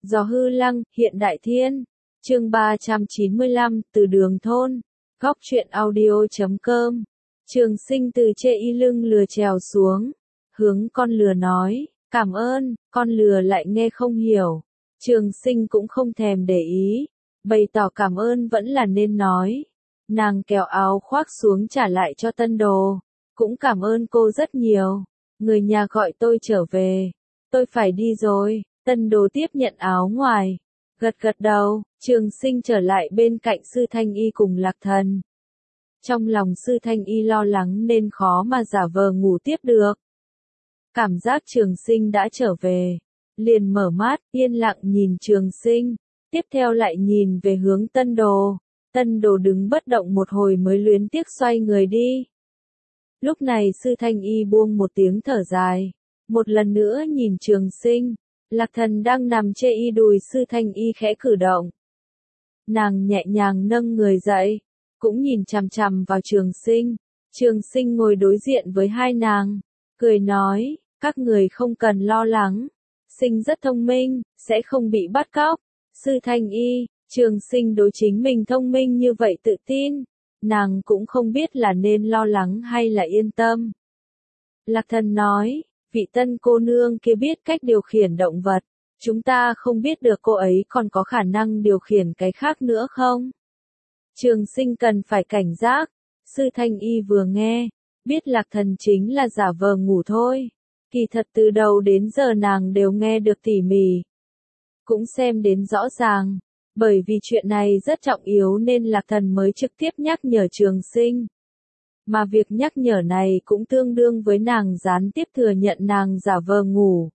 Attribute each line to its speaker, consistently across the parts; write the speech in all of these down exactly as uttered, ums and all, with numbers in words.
Speaker 1: Gió hư lăng, hiện đại thiên. Chương ba trăm chín mươi lăm, từ đường thôn. Góc truyện audio.com. Trường Sinh từ chê y lưng lừa trèo xuống, hướng con lừa nói, cảm ơn, con lừa lại nghe không hiểu. Trường Sinh cũng không thèm để ý, bày tỏ cảm ơn vẫn là nên nói. Nàng kéo áo khoác xuống trả lại cho tân đồ, cũng cảm ơn cô rất nhiều. Người nhà gọi tôi trở về, tôi phải đi rồi. Tân đồ tiếp nhận áo ngoài, gật gật đầu. Trường Sinh trở lại bên cạnh Sư Thanh Y cùng Lạc Thần. Trong lòng Sư Thanh Y lo lắng nên khó mà giả vờ ngủ tiếp được. Cảm giác Trường Sinh đã trở về, liền mở mắt, yên lặng nhìn Trường Sinh, tiếp theo lại nhìn về hướng Tân Đồ. Tân Đồ đứng bất động một hồi mới luyến tiếc xoay người đi. Lúc này Sư Thanh Y buông một tiếng thở dài, một lần nữa nhìn Trường Sinh. Lạc Thần đang nằm chê y đùi Sư Thanh Y khẽ cử động. Nàng nhẹ nhàng nâng người dậy, cũng nhìn chằm chằm vào Trường Sinh. Trường Sinh ngồi đối diện với hai nàng, cười nói, các người không cần lo lắng. Sinh rất thông minh, sẽ không bị bắt cóc. Sư Thanh Y, Trường Sinh đối chính mình thông minh như vậy tự tin, nàng cũng không biết là nên lo lắng hay là yên tâm. Lạc Thần nói, vị tân cô nương kia biết cách điều khiển động vật, chúng ta không biết được cô ấy còn có khả năng điều khiển cái khác nữa không? Trường Sinh cần phải cảnh giác. Sư Thanh Y vừa nghe, biết Lạc Thần chính là giả vờ ngủ thôi. Kỳ thật từ đầu đến giờ nàng đều nghe được tỉ mỉ, cũng xem đến rõ ràng. Bởi vì chuyện này rất trọng yếu nên Lạc Thần mới trực tiếp nhắc nhở Trường Sinh. Mà việc nhắc nhở này cũng tương đương với nàng gián tiếp thừa nhận nàng giả vờ ngủ.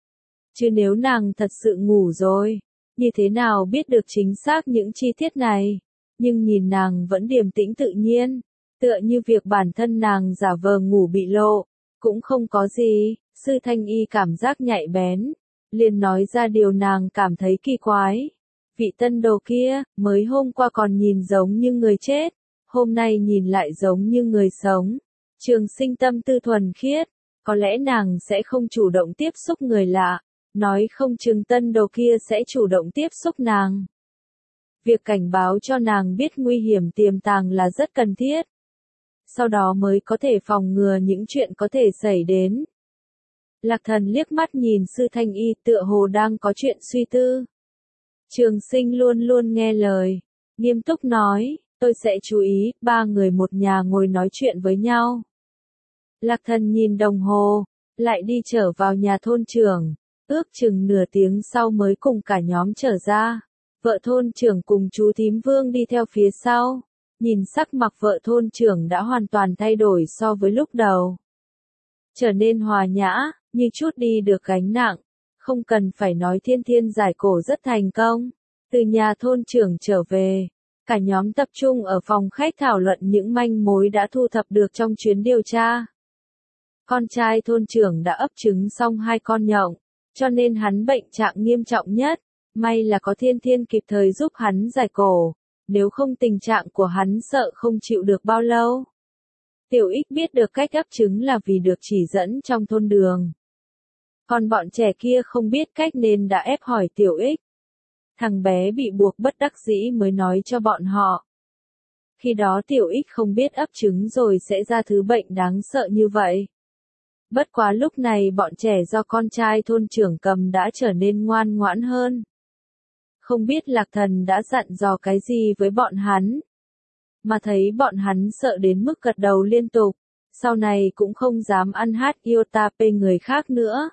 Speaker 1: Chứ nếu nàng thật sự ngủ rồi, như thế nào biết được chính xác những chi tiết này? Nhưng nhìn nàng vẫn điềm tĩnh tự nhiên, tựa như việc bản thân nàng giả vờ ngủ bị lộ, cũng không có gì. Sư Thanh Y cảm giác nhạy bén, liền nói ra điều nàng cảm thấy kỳ quái. Vị tân đồ kia, mới hôm qua còn nhìn giống như người chết, hôm nay nhìn lại giống như người sống. Trường Sinh tâm tư thuần khiết, có lẽ nàng sẽ không chủ động tiếp xúc người lạ, nói không chừng tân đồ kia sẽ chủ động tiếp xúc nàng. Việc cảnh báo cho nàng biết nguy hiểm tiềm tàng là rất cần thiết. Sau đó mới có thể phòng ngừa những chuyện có thể xảy đến. Lạc Thần liếc mắt nhìn Sư Thanh Y tựa hồ đang có chuyện suy tư. Trường Sinh luôn luôn nghe lời, nghiêm túc nói, tôi sẽ chú ý. Ba người một nhà ngồi nói chuyện với nhau. Lạc Thần nhìn đồng hồ, lại đi trở vào nhà thôn trưởng, ước chừng nửa tiếng sau mới cùng cả nhóm trở ra. Vợ thôn trưởng cùng chú thím Vương đi theo phía sau. Nhìn sắc mặt vợ thôn trưởng đã hoàn toàn thay đổi so với lúc đầu. Trở nên hòa nhã, như chút đi được gánh nặng. Không cần phải nói thiên thiên giải cổ rất thành công. Từ nhà thôn trưởng trở về, cả nhóm tập trung ở phòng khách thảo luận những manh mối đã thu thập được trong chuyến điều tra. Con trai thôn trưởng đã ấp trứng xong hai con nhộng, cho nên hắn bệnh trạng nghiêm trọng nhất. May là có thiên thiên kịp thời giúp hắn giải cổ, nếu không tình trạng của hắn sợ không chịu được bao lâu. Tiểu Ích biết được cách ấp trứng là vì được chỉ dẫn trong thôn đường. Còn bọn trẻ kia không biết cách nên đã ép hỏi Tiểu Ích. Thằng bé bị buộc bất đắc dĩ mới nói cho bọn họ. Khi đó Tiểu Ích không biết ấp trứng rồi sẽ ra thứ bệnh đáng sợ như vậy. Bất quá lúc này bọn trẻ do con trai thôn trưởng cầm đã trở nên ngoan ngoãn hơn. Không biết Lạc Thần đã dặn dò cái gì với bọn hắn. Mà thấy bọn hắn sợ đến mức gật đầu liên tục, sau này cũng không dám ăn hát iotapê người khác nữa.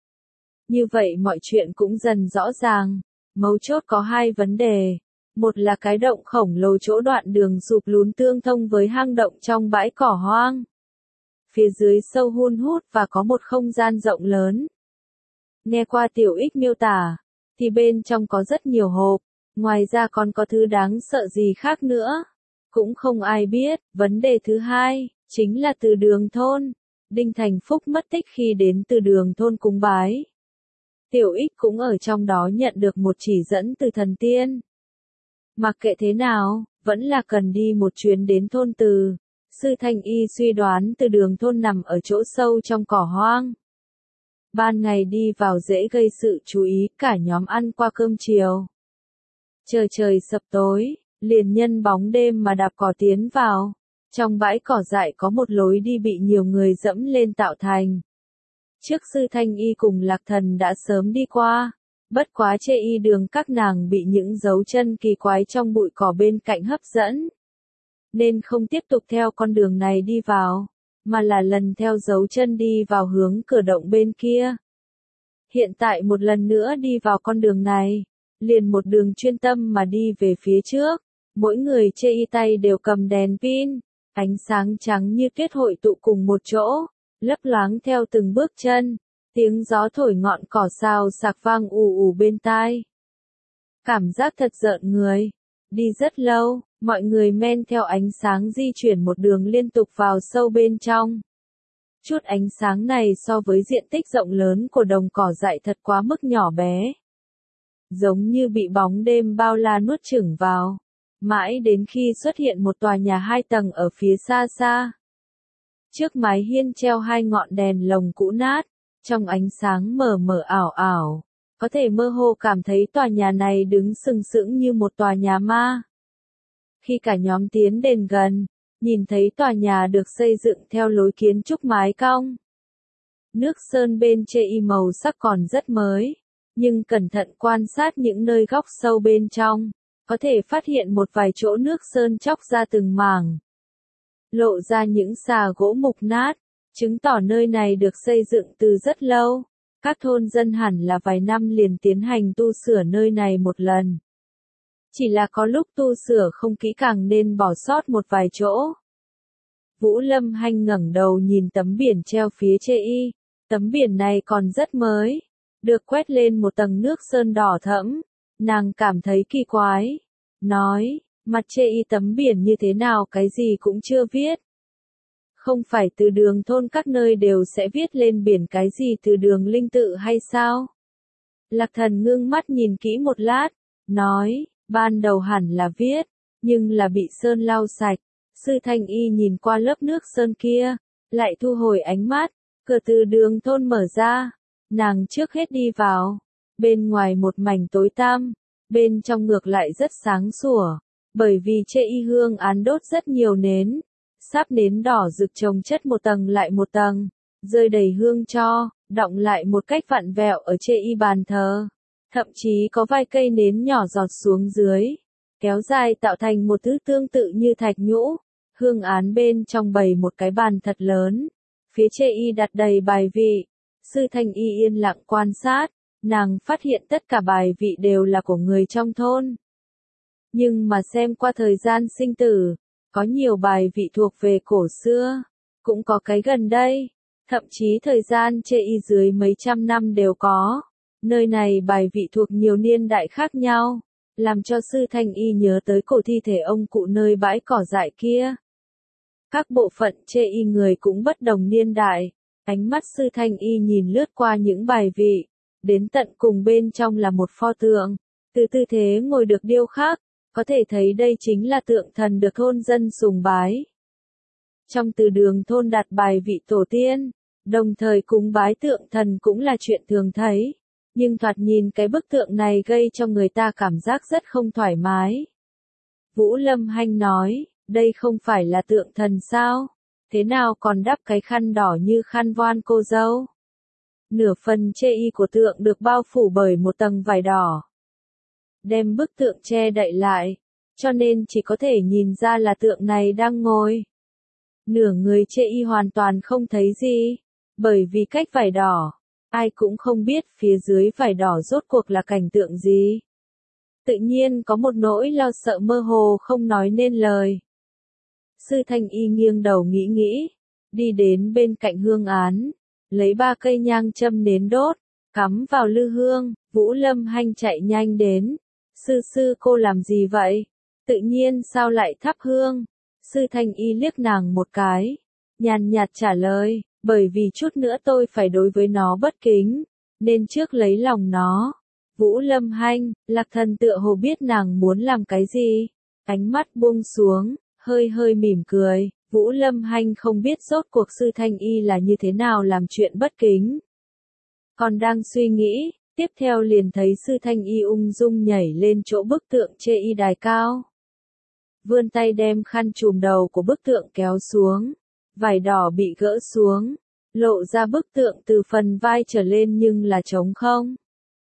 Speaker 1: Như vậy mọi chuyện cũng dần rõ ràng, mấu chốt có hai vấn đề. Một là cái động khổng lồ chỗ đoạn đường sụp lún tương thông với hang động trong bãi cỏ hoang. Phía dưới sâu hun hút và có một không gian rộng lớn. Nghe qua Tiểu Ích miêu tả, thì bên trong có rất nhiều hộp, ngoài ra còn có thứ đáng sợ gì khác nữa. Cũng không ai biết. Vấn đề thứ hai, chính là từ đường thôn. Đinh Thành Phúc mất tích khi đến từ đường thôn cúng bái. Tiểu Ích cũng ở trong đó nhận được một chỉ dẫn từ thần tiên. Mặc kệ thế nào, vẫn là cần đi một chuyến đến thôn Từ. Sư Thanh Y suy đoán từ đường thôn nằm ở chỗ sâu trong cỏ hoang. ban ngày đi vào dễ gây sự chú ý, cả nhóm ăn qua cơm chiều. Chờ trời sập tối, liền nhân bóng đêm mà đạp cỏ tiến vào. Trong bãi cỏ dại có một lối đi bị nhiều người dẫm lên tạo thành. Trước sư Thanh Y cùng Lạc Thần đã sớm đi qua, bất quá chê y đường các nàng bị những dấu chân kỳ quái trong bụi cỏ bên cạnh hấp dẫn. Nên không tiếp tục theo con đường này đi vào, mà là lần theo dấu chân đi vào hướng cửa động bên kia. Hiện tại một lần nữa đi vào con đường này, liền một đường chuyên tâm mà đi về phía trước, mỗi người chê y tay đều cầm đèn pin, ánh sáng trắng như tuyết hội tụ cùng một chỗ, lấp loáng theo từng bước chân, tiếng gió thổi ngọn cỏ xào xạc vang ù ù bên tai. Cảm giác thật rợn người. Đi rất lâu, mọi người men theo ánh sáng di chuyển một đường liên tục vào sâu bên trong. Chút ánh sáng này so với diện tích rộng lớn của đồng cỏ dại thật quá mức nhỏ bé. Giống như bị bóng đêm bao la nuốt chửng vào. Mãi đến khi xuất hiện một tòa nhà hai tầng ở phía xa xa. Trước mái hiên treo hai ngọn đèn lồng cũ nát, trong ánh sáng mờ mờ ảo ảo, có thể mơ hồ cảm thấy tòa nhà này đứng sừng sững như một tòa nhà ma. Khi cả nhóm tiến đến gần, nhìn thấy tòa nhà được xây dựng theo lối kiến trúc mái cong. Nước sơn bên chê y màu sắc còn rất mới, nhưng cẩn thận quan sát những nơi góc sâu bên trong, có thể phát hiện một vài chỗ nước sơn chóc ra từng mảng. Lộ ra những xà gỗ mục nát, chứng tỏ nơi này được xây dựng từ rất lâu. Các thôn dân hẳn là vài năm liền tiến hành tu sửa nơi này một lần. Chỉ là có lúc tu sửa không kỹ càng nên bỏ sót một vài chỗ. Vũ Lâm Hanh ngẩng đầu nhìn tấm biển treo phía chê y. Tấm biển này còn rất mới, được quét lên một tầng nước sơn đỏ thẫm. Nàng cảm thấy kỳ quái, nói, mặt chê y tấm biển như thế nào cái gì cũng chưa viết. Không phải từ đường thôn các nơi đều sẽ viết lên biển cái gì từ đường linh tự hay sao? Lạc Thần ngưng mắt nhìn kỹ một lát, nói, ban đầu hẳn là viết, nhưng là bị sơn lau sạch. Sư Thanh Y nhìn qua lớp nước sơn kia, lại thu hồi ánh mắt, cửa từ đường thôn mở ra, nàng trước hết đi vào. Bên ngoài một mảnh tối tăm, bên trong ngược lại rất sáng sủa, bởi vì chê y hương án đốt rất nhiều nến. Sáp nến đỏ rực chồng chất một tầng lại một tầng, rơi đầy hương cho, đọng lại một cách vặn vẹo ở chê y bàn thờ. Thậm chí có vài cây nến nhỏ giọt xuống dưới, kéo dài tạo thành một thứ tương tự như thạch nhũ. Hương án bên trong bày một cái bàn thật lớn, phía chê y đặt đầy bài vị. Sư Thanh Y yên lặng quan sát, nàng phát hiện tất cả bài vị đều là của người trong thôn. Nhưng mà xem qua thời gian sinh tử, có nhiều bài vị thuộc về cổ xưa, cũng có cái gần đây, thậm chí thời gian chê y dưới mấy trăm năm đều có. Nơi này bài vị thuộc nhiều niên đại khác nhau, làm cho Sư Thanh Y nhớ tới cổ thi thể ông cụ nơi bãi cỏ dại kia. Các bộ phận chê y người cũng bất đồng niên đại, ánh mắt Sư Thanh Y nhìn lướt qua những bài vị, đến tận cùng bên trong là một pho tượng, từ tư thế ngồi được điêu khắc. Có thể thấy đây chính là tượng thần được thôn dân sùng bái. Trong từ đường thôn đặt bài vị tổ tiên, đồng thời cúng bái tượng thần cũng là chuyện thường thấy. Nhưng thoạt nhìn cái bức tượng này gây cho người ta cảm giác rất không thoải mái. Vũ Lâm Hanh nói, đây không phải là tượng thần sao? Thế nào còn đắp cái khăn đỏ như khăn voan cô dâu? Nửa phần chê y của tượng được bao phủ bởi một tầng vải đỏ, đem bức tượng che đậy lại, cho nên chỉ có thể nhìn ra là tượng này đang ngồi. Nửa người chê y hoàn toàn không thấy gì, bởi vì cách vải đỏ, ai cũng không biết phía dưới vải đỏ rốt cuộc là cảnh tượng gì. Tự nhiên có một nỗi lo sợ mơ hồ không nói nên lời. Sư Thanh Y nghiêng đầu nghĩ nghĩ, đi đến bên cạnh hương án, lấy ba cây nhang châm nến đốt, cắm vào lư hương. Vũ Lâm Hanh chạy nhanh đến. Sư sư cô làm gì vậy? Tự nhiên sao lại thắp hương? Sư Thanh Y liếc nàng một cái, nhàn nhạt trả lời, bởi vì chút nữa tôi phải đối với nó bất kính, nên trước lấy lòng nó. Vũ Lâm Hanh, Lạc Thần tựa hồ biết nàng muốn làm cái gì, ánh mắt buông xuống, hơi hơi mỉm cười. Vũ Lâm Hanh không biết rốt cuộc Sư Thanh Y là như thế nào làm chuyện bất kính. Còn đang suy nghĩ, tiếp theo liền thấy Sư Thanh Y ung dung nhảy lên chỗ bức tượng chê y đài cao. Vươn tay đem khăn trùm đầu của bức tượng kéo xuống, vải đỏ bị gỡ xuống, lộ ra bức tượng từ phần vai trở lên nhưng là trống không.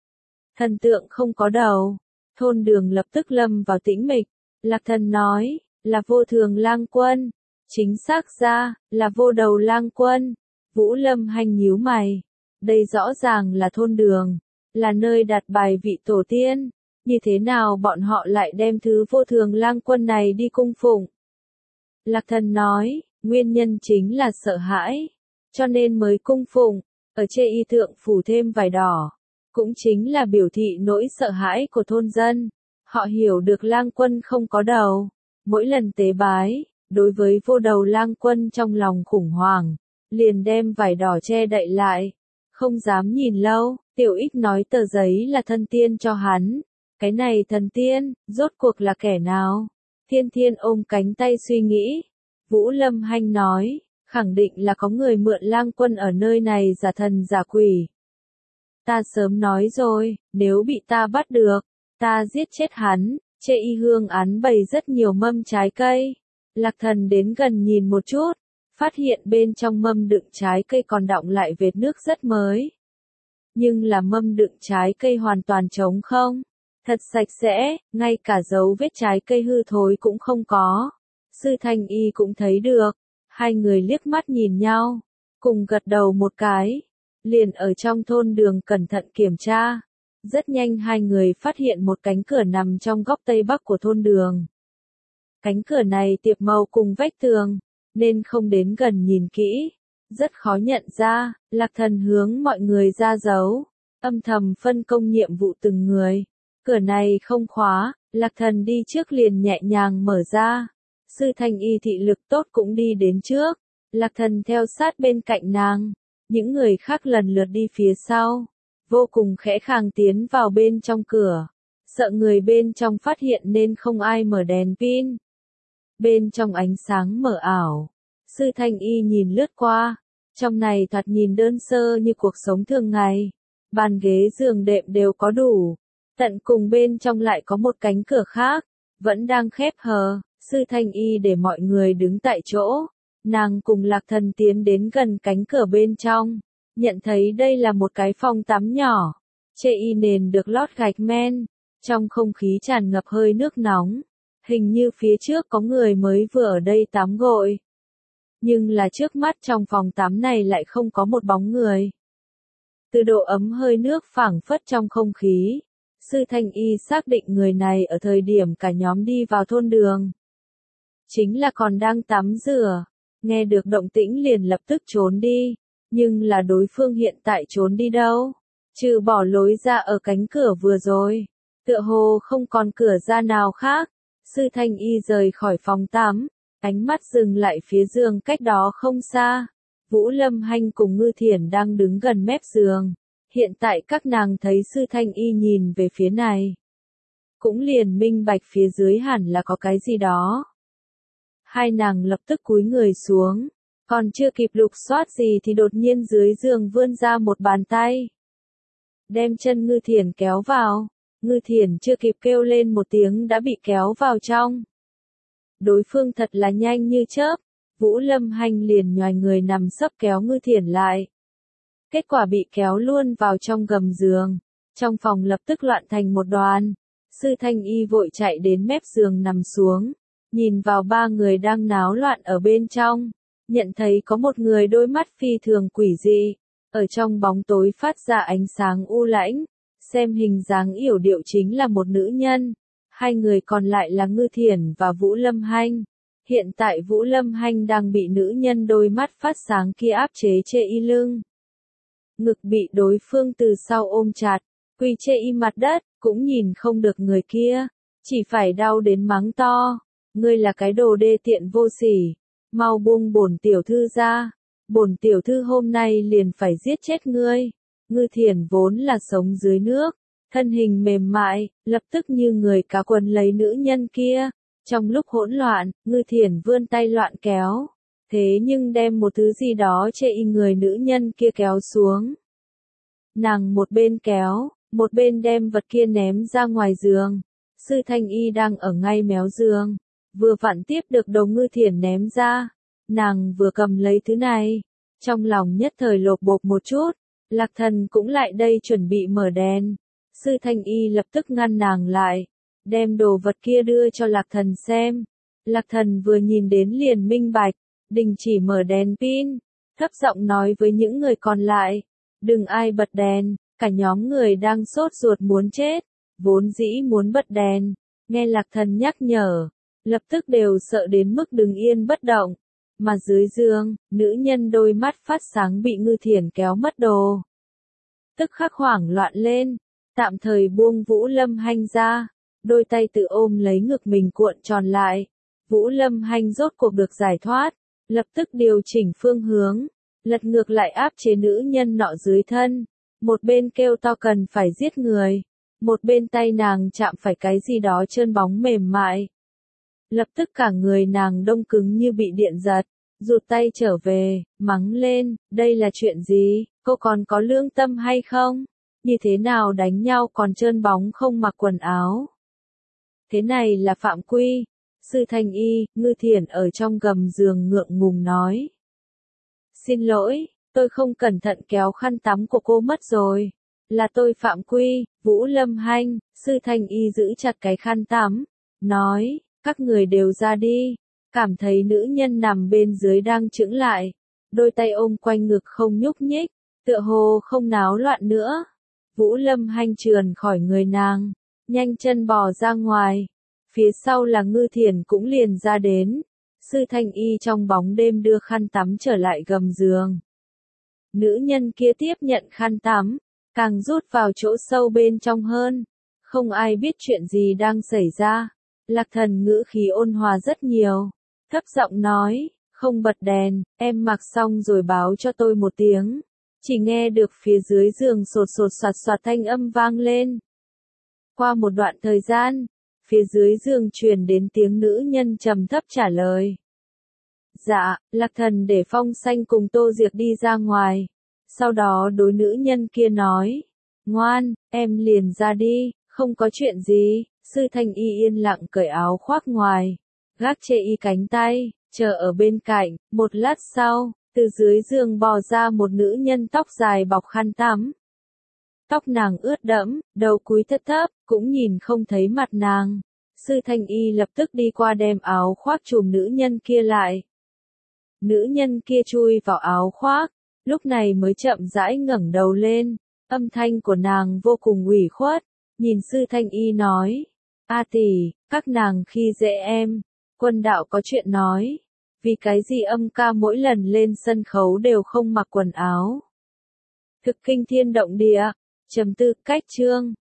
Speaker 1: Thần tượng không có đầu, thôn Đường lập tức lâm vào tĩnh mịch, Lạc Thần nói, là Vô Thường Lang Quân, chính xác ra, là Vô Đầu Lang Quân. Vũ Lâm Hanh nhíu mày, đây rõ ràng là thôn Đường, là nơi đặt bài vị tổ tiên, như thế nào bọn họ lại đem thứ Vô Thường Lang Quân này đi cung phụng? Lạc Thần nói, nguyên nhân chính là sợ hãi, cho nên mới cung phụng, ở chê y thượng phủ thêm vải đỏ, cũng chính là biểu thị nỗi sợ hãi của thôn dân. Họ hiểu được Lang Quân không có đầu, mỗi lần tế bái, đối với Vô Đầu Lang Quân trong lòng khủng hoảng, liền đem vải đỏ che đậy lại, không dám nhìn lâu. Tiểu Ích nói tờ giấy là thân tiên cho hắn, cái này thần tiên, rốt cuộc là kẻ nào? Thiên Thiên ôm cánh tay suy nghĩ. Vũ Lâm Hanh nói, khẳng định là có người mượn Lang Quân ở nơi này giả thần giả quỷ. Ta sớm nói rồi, nếu bị ta bắt được, ta giết chết hắn. Chê y hương án bày rất nhiều mâm trái cây. Lạc Thần đến gần nhìn một chút, phát hiện bên trong mâm đựng trái cây còn đọng lại vệt nước rất mới. Nhưng là mâm đựng trái cây hoàn toàn trống không, thật sạch sẽ, ngay cả dấu vết trái cây hư thối cũng không có. Sư Thanh Y cũng thấy được, hai người liếc mắt nhìn nhau, cùng gật đầu một cái, liền ở trong thôn Đường cẩn thận kiểm tra. Rất nhanh hai người phát hiện một cánh cửa nằm trong góc tây bắc của thôn Đường. Cánh cửa này tiệp màu cùng vách tường, nên không đến gần nhìn kỹ, rất khó nhận ra. Lạc Thần hướng mọi người ra dấu, âm thầm phân công nhiệm vụ từng người. Cửa này không khóa, Lạc Thần đi trước liền nhẹ nhàng mở ra. Sư Thanh Y thị lực tốt cũng đi đến trước, Lạc Thần theo sát bên cạnh nàng, những người khác lần lượt đi phía sau, vô cùng khẽ khàng tiến vào bên trong cửa, sợ người bên trong phát hiện nên không ai mở đèn pin. Bên trong ánh sáng mờ ảo, Sư Thanh Y nhìn lướt qua, trong này thoạt nhìn đơn sơ như cuộc sống thường ngày, bàn ghế giường đệm đều có đủ, tận cùng bên trong lại có một cánh cửa khác, vẫn đang khép hờ. Sư Thanh Y để mọi người đứng tại chỗ, nàng cùng Lạc Thần tiến đến gần cánh cửa bên trong, nhận thấy đây là một cái phòng tắm nhỏ, chê y nền được lót gạch men, trong không khí tràn ngập hơi nước nóng, hình như phía trước có người mới vừa ở đây tắm gội. Nhưng là trước mắt trong phòng tắm này lại không có một bóng người. Từ độ ấm hơi nước phảng phất trong không khí, Sư Thanh Y xác định người này ở thời điểm cả nhóm đi vào thôn Đường, chính là còn đang tắm rửa, nghe được động tĩnh liền lập tức trốn đi, nhưng là đối phương hiện tại trốn đi đâu, trừ bỏ lối ra ở cánh cửa vừa rồi, tựa hồ không còn cửa ra nào khác. Sư Thanh Y rời khỏi phòng tắm, ánh mắt dừng lại phía giường cách đó không xa. Vũ Lâm Hanh cùng Ngư Thiển đang đứng gần mép giường, hiện tại các nàng thấy Sư Thanh Y nhìn về phía này, cũng liền minh bạch phía dưới hẳn là có cái gì đó. Hai nàng lập tức cúi người xuống, còn chưa kịp lục soát gì thì đột nhiên dưới giường vươn ra một bàn tay, đem chân Ngư Thiển kéo vào. Ngư Thiển chưa kịp kêu lên một tiếng đã bị kéo vào trong. Đối phương thật là nhanh như chớp, Vũ Lâm Hanh liền nhoài người nằm sấp kéo Ngư Thiển lại. Kết quả bị kéo luôn vào trong gầm giường, trong phòng lập tức loạn thành một đoàn. Sư Thanh Y vội chạy đến mép giường nằm xuống, nhìn vào ba người đang náo loạn ở bên trong, nhận thấy có một người đôi mắt phi thường quỷ dị, ở trong bóng tối phát ra ánh sáng u lãnh, xem hình dáng yểu điệu chính là một nữ nhân. Hai người còn lại là Ngư Thiển và Vũ Lâm Hanh. Hiện tại Vũ Lâm Hanh đang bị nữ nhân đôi mắt phát sáng kia áp chế chê y lưng. Ngực bị đối phương từ sau ôm chặt, quỳ chê y mặt đất, cũng nhìn không được người kia, chỉ phải đau đến mắng to. Ngươi là cái đồ đê tiện vô sỉ, mau buông bổn tiểu thư ra, bổn tiểu thư hôm nay liền phải giết chết ngươi. Ngư Thiển vốn là sống dưới nước, thân hình mềm mại, lập tức như người cá quấn lấy nữ nhân kia. Trong lúc hỗn loạn, Ngư Thiển vươn tay loạn kéo, thế nhưng đem một thứ gì đó chê y người nữ nhân kia kéo xuống. Nàng một bên kéo, một bên đem vật kia ném ra ngoài giường. Sư Thanh Y đang ở ngay méo giường, vừa vặn tiếp được Đồ Ngư Thiển ném ra. Nàng vừa cầm lấy thứ này, trong lòng nhất thời lột bột một chút. Lạc Thần cũng lại đây chuẩn bị mở đèn. Sư Thanh Y lập tức ngăn nàng lại, đem đồ vật kia đưa cho Lạc Thần xem. Lạc Thần vừa nhìn đến liền minh bạch, đình chỉ mở đèn pin, thấp giọng nói với những người còn lại, đừng ai bật đèn, cả nhóm người đang sốt ruột muốn chết, vốn dĩ muốn bật đèn, nghe Lạc Thần nhắc nhở, lập tức đều sợ đến mức đứng yên bất động, mà dưới giường, nữ nhân đôi mắt phát sáng bị Ngư Thiển kéo mất đồ. Tức khắc hoảng loạn lên, tạm thời buông Vũ Lâm Hanh ra, đôi tay tự ôm lấy ngực mình cuộn tròn lại. Vũ Lâm Hanh rốt cuộc được giải thoát, lập tức điều chỉnh phương hướng, lật ngược lại áp chế nữ nhân nọ dưới thân, một bên kêu to cần phải giết người, một bên tay nàng chạm phải cái gì đó trơn bóng mềm mại. Lập tức cả người nàng đông cứng như bị điện giật, rụt tay trở về, mắng lên, đây là chuyện gì, cô còn có lương tâm hay không? Như thế nào đánh nhau còn trơn bóng không mặc quần áo? Thế này là phạm quy. Sư Thanh Y, Ngư Thiển ở trong gầm giường ngượng ngùng nói. Xin lỗi, tôi không cẩn thận kéo khăn tắm của cô mất rồi. Là tôi phạm quy. Vũ Lâm Hanh, Sư Thanh Y giữ chặt cái khăn tắm, nói, các người đều ra đi. Cảm thấy nữ nhân nằm bên dưới đang chững lại, đôi tay ôm quanh ngực không nhúc nhích, tựa hồ không náo loạn nữa. Vũ Lâm Hanh trườn khỏi người nàng, nhanh chân bò ra ngoài. Phía sau là Ngư Thiển cũng liền ra đến. Sư Thanh Y trong bóng đêm đưa khăn tắm trở lại gầm giường. Nữ nhân kia tiếp nhận khăn tắm, càng rút vào chỗ sâu bên trong hơn. Không ai biết chuyện gì đang xảy ra. Lạc Thần ngữ khí ôn hòa rất nhiều, thấp giọng nói, không bật đèn, em mặc xong rồi báo cho tôi một tiếng. Chỉ nghe được phía dưới giường sột sột soạt soạt thanh âm vang lên. Qua một đoạn thời gian, phía dưới giường truyền đến tiếng nữ nhân trầm thấp trả lời. Dạ, Lạc Thần để Phong Xanh cùng Tô Diệc đi ra ngoài. Sau đó đối nữ nhân kia nói, ngoan, em liền ra đi, không có chuyện gì. Sư Thanh Y yên lặng cởi áo khoác ngoài, gác chê y cánh tay, chờ ở bên cạnh. Một lát sau, từ dưới giường bò ra một nữ nhân tóc dài bọc khăn tắm. Tóc nàng ướt đẫm, đầu cúi thấp thấp, cũng nhìn không thấy mặt nàng. Sư Thanh Y lập tức đi qua đem áo khoác trùm nữ nhân kia lại. Nữ nhân kia chui vào áo khoác, lúc này mới chậm rãi ngẩng đầu lên, âm thanh của nàng vô cùng ủy khuất, nhìn Sư Thanh Y nói, A tỷ, các nàng khi dễ em, Quân Đạo có chuyện nói, vì cái gì âm ca mỗi lần lên sân khấu đều không mặc quần áo. Thực kinh thiên động địa, chấm tư cách chương.